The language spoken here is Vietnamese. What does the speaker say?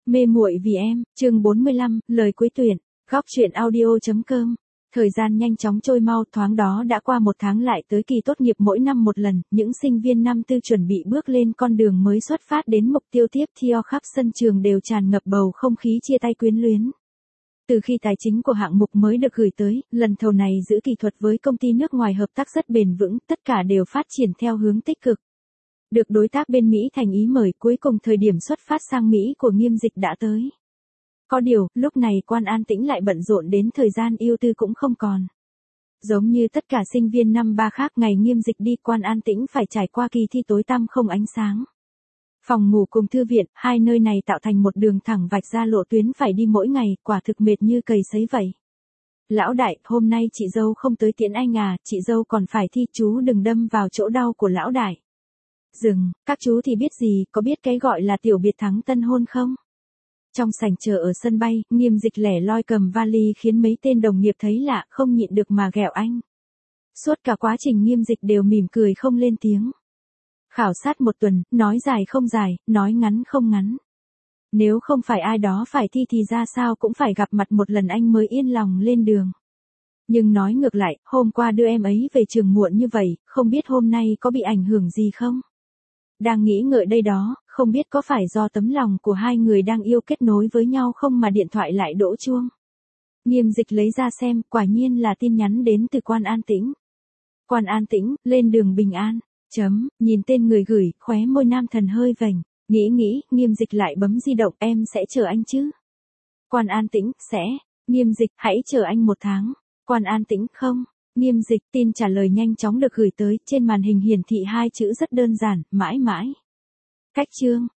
Mê muội vì em, chương 45, lời cuối tuyển, góc truyện audio.com. Thời gian nhanh chóng trôi mau, thoáng đó đã qua một tháng lại tới kỳ tốt nghiệp mỗi năm một lần, những sinh viên năm tư chuẩn bị bước lên con đường mới xuất phát đến mục tiêu tiếp theo khắp sân trường đều tràn ngập bầu không khí chia tay quyến luyến. Từ khi tài chính của hạng mục mới được gửi tới, lần thầu này giữ kỹ thuật với công ty nước ngoài hợp tác rất bền vững, tất cả đều phát triển theo hướng tích cực. Được đối tác bên Mỹ thành ý mời, cuối cùng thời điểm xuất phát sang Mỹ của Nghiêm Dịch đã tới. Có điều, lúc này Quan An Tĩnh lại bận rộn đến thời gian ưu tư cũng không còn. Giống như tất cả sinh viên năm ba khác, ngày Nghiêm Dịch đi, Quan An Tĩnh phải trải qua kỳ thi tối tăm không ánh sáng. Phòng ngủ cùng thư viện, hai nơi này tạo thành một đường thẳng vạch ra lộ tuyến phải đi mỗi ngày, quả thực mệt như cày sấy vậy. Lão đại, hôm nay chị dâu không tới tiễn anh à, chị dâu còn phải thi, chú đừng đâm vào chỗ đau của lão đại. Dừng, các chú thì biết gì, có biết cái gọi là tiểu biệt thắng tân hôn không? Trong sảnh chờ ở sân bay, Nghiêm Dịch lẻ loi cầm vali khiến mấy tên đồng nghiệp thấy lạ, không nhịn được mà ghẹo anh. Suốt cả quá trình Nghiêm Dịch đều mỉm cười không lên tiếng. Khảo sát một tuần, nói dài không dài, nói ngắn không ngắn. Nếu không phải ai đó phải thi thì ra sao cũng phải gặp mặt một lần anh mới yên lòng lên đường. Nhưng nói ngược lại, hôm qua đưa em ấy về trường muộn như vậy, không biết hôm nay có bị ảnh hưởng gì không? Đang nghĩ ngợi đây đó, không biết có phải do tấm lòng của hai người đang yêu kết nối với nhau không mà điện thoại lại đổ chuông. Nghiêm Dịch lấy ra xem, quả nhiên là tin nhắn đến từ Quan An Tĩnh. Quan An Tĩnh, lên đường bình an. Nhìn tên người gửi, khóe môi nam thần hơi vểnh. Nghĩ, Nghiêm Dịch lại bấm di động, em sẽ chờ anh chứ? Quan An Tĩnh, sẽ. Nghiêm Dịch, hãy chờ anh một tháng. Quan An Tĩnh, không. Nghiêm Dịch, tin trả lời nhanh chóng được gửi tới, trên màn hình hiển thị hai chữ rất đơn giản, mãi mãi. Cách chương.